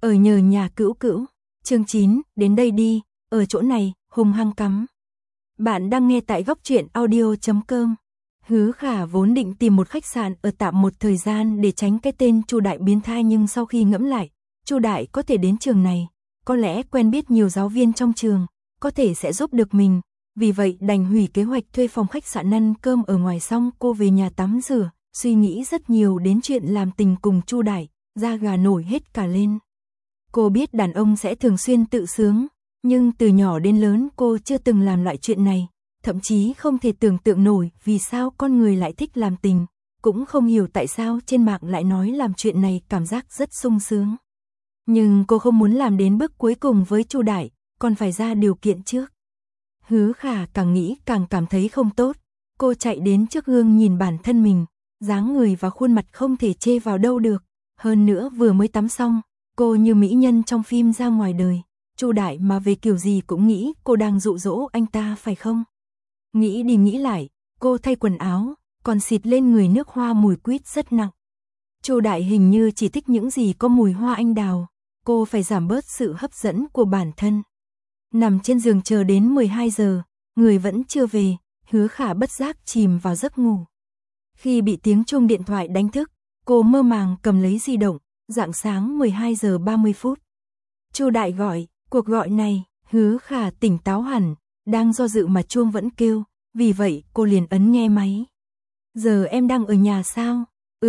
Ở nhờ nhà cữu cữu. Chương 9, đến đây đi, ở chỗ này, hung hăng cắm. Bạn đang nghe tại góc truyện audio.com. Hứa Khả vốn định tìm một khách sạn ở tạm một thời gian để tránh cái tên Chu Đại biến thái, nhưng sau khi ngẫm lại, Chu Đại có thể đến trường này, có lẽ quen biết nhiều giáo viên trong trường, có thể sẽ giúp được mình. Vì vậy đành hủy kế hoạch thuê phòng khách sạn ăn cơm ở ngoài, xong cô về nhà tắm rửa, suy nghĩ rất nhiều đến chuyện làm tình cùng Chu Đại, da gà nổi hết cả lên. Cô biết đàn ông sẽ thường xuyên tự sướng, nhưng từ nhỏ đến lớn cô chưa từng làm loại chuyện này, thậm chí không thể tưởng tượng nổi vì sao con người lại thích làm tình, cũng không hiểu tại sao trên mạng lại nói làm chuyện này cảm giác rất sung sướng. Nhưng cô không muốn làm đến bước cuối cùng với Chu Đại, còn phải ra điều kiện trước. Hứa Khả càng nghĩ càng cảm thấy không tốt, cô chạy đến trước gương nhìn bản thân mình, dáng người và khuôn mặt không thể chê vào đâu được, hơn nữa vừa mới tắm xong, cô như mỹ nhân trong phim ra ngoài đời. Chu Đại mà về kiểu gì cũng nghĩ cô đang dụ dỗ anh ta phải không? Nghĩ đi nghĩ lại, cô thay quần áo, còn xịt lên người nước hoa mùi quýt rất nặng. Chu Đại hình như chỉ thích những gì có mùi hoa anh đào, cô phải giảm bớt sự hấp dẫn của bản thân. Nằm trên giường chờ đến 12 giờ, người vẫn chưa về, Hứa Khả bất giác chìm vào giấc ngủ. Khi bị tiếng chuông điện thoại đánh thức, cô mơ màng cầm lấy di động, rạng sáng 12 giờ 30 phút. Chu Đại gọi, cuộc gọi này, Hứa Khả tỉnh táo hẳn, đang do dự mà chuông vẫn kêu, vì vậy cô liền ấn nghe máy. Giờ em đang ở nhà sao?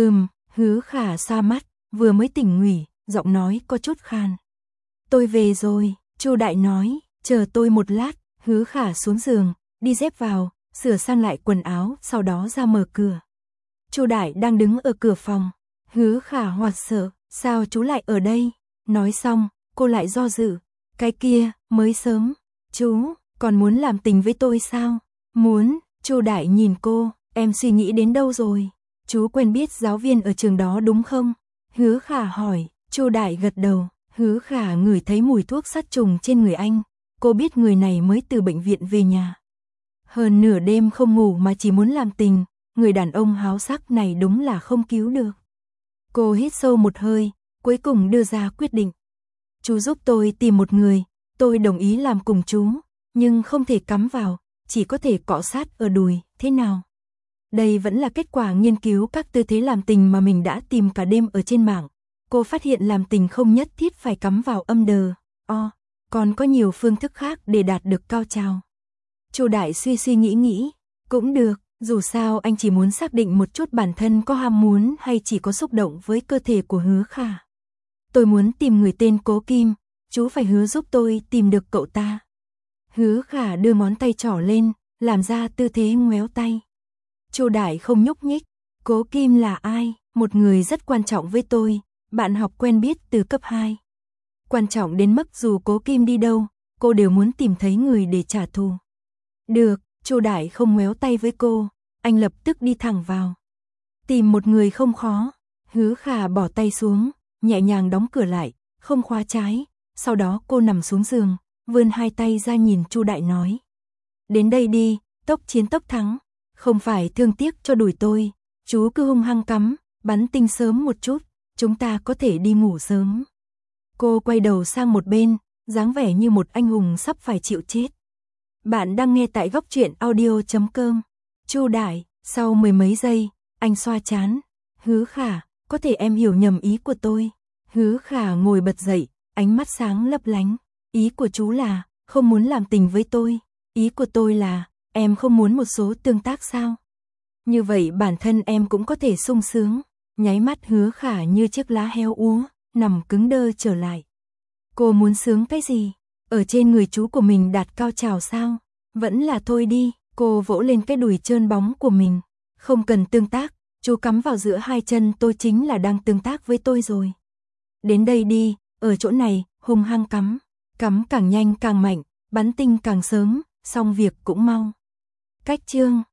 Hứa Khả xoa mắt, vừa mới tỉnh nghỉ, giọng nói có chút khan. Tôi về rồi, Chu Đại nói, chờ tôi một lát. Hứa Khả xuống giường, đi dép vào, sửa sang lại quần áo, sau đó ra mở cửa. Chu Đại đang đứng ở cửa phòng. Hứa Khả hoảng sợ, sao chú lại ở đây? Nói xong, cô lại do dự. Cái kia, mới sớm, chú còn muốn làm tình với tôi sao? Muốn. Chu Đại nhìn cô, em suy nghĩ đến đâu rồi? Chú quen biết giáo viên ở trường đó đúng không? Hứa Khả hỏi. Chu Đại gật đầu. Hứa Khả ngửi thấy mùi thuốc sát trùng trên người anh. Cô biết người này mới từ bệnh viện về nhà. Hơn nửa đêm không ngủ mà chỉ muốn làm tình, người đàn ông háo sắc này đúng là không cứu được. Cô hít sâu một hơi, cuối cùng đưa ra quyết định. Chú giúp tôi tìm một người, tôi đồng ý làm cùng chú, nhưng không thể cắm vào, chỉ có thể cọ sát ở đùi, thế nào? Đây vẫn là kết quả nghiên cứu các tư thế làm tình mà mình đã tìm cả đêm ở trên mạng. Cô phát hiện làm tình không nhất thiết phải cắm vào âm đờ, còn có nhiều phương thức khác để đạt được cao trào. Chu Đại suy nghĩ, cũng được, dù sao anh chỉ muốn xác định một chút bản thân có ham muốn hay chỉ có xúc động với cơ thể của Hứa Khả. Tôi muốn tìm người tên Cố Kim, chú phải hứa giúp tôi tìm được cậu ta. Hứa Khả đưa ngón tay trỏ lên, làm ra tư thế ngoéo tay. Chu Đại không nhúc nhích. Cố Kim là ai? Một người rất quan trọng với tôi, bạn học quen biết từ cấp 2. Quan trọng đến mức dù Cố Kim đi đâu, cô đều muốn tìm thấy người để trả thù. Được, Chu Đại không ngoéo tay với cô, anh lập tức đi thẳng vào. Tìm một người không khó. Hứa Khả bỏ tay xuống, nhẹ nhàng đóng cửa lại, không khóa trái, sau đó cô nằm xuống giường, vươn hai tay ra nhìn Chu Đại nói. Đến đây đi, tốc chiến tốc thắng, không phải thương tiếc cho đuổi tôi, chú cứ hung hăng cắm, bắn tinh sớm một chút, chúng ta có thể đi ngủ sớm. Cô quay đầu sang một bên, dáng vẻ như một anh hùng sắp phải chịu chết. Bạn đang nghe tại góc truyện audio.com. Chu Đại, sau mười mấy giây, anh xoa trán. Hứa Khả, có thể em hiểu nhầm ý của tôi. Hứa Khả ngồi bật dậy, ánh mắt sáng lấp lánh. Ý của chú là, không muốn làm tình với tôi. Ý của tôi là, em không muốn một số tương tác sao? Như vậy bản thân em cũng có thể sung sướng. Nháy mắt Hứa Khả như chiếc lá heo úa, nằm cứng đơ trở lại. Cô muốn sướng cái gì? Ở trên người chú của mình đạt cao trào sao? Vẫn là thôi đi. Cô vỗ lên cái đùi trơn bóng của mình. Không cần tương tác, chú cắm vào giữa hai chân tôi chính là đang tương tác với tôi rồi. Đến đây đi, ở chỗ này, hung hăng cắm. Cắm càng nhanh càng mạnh, bắn tinh càng sớm, xong việc cũng mau. Cách chương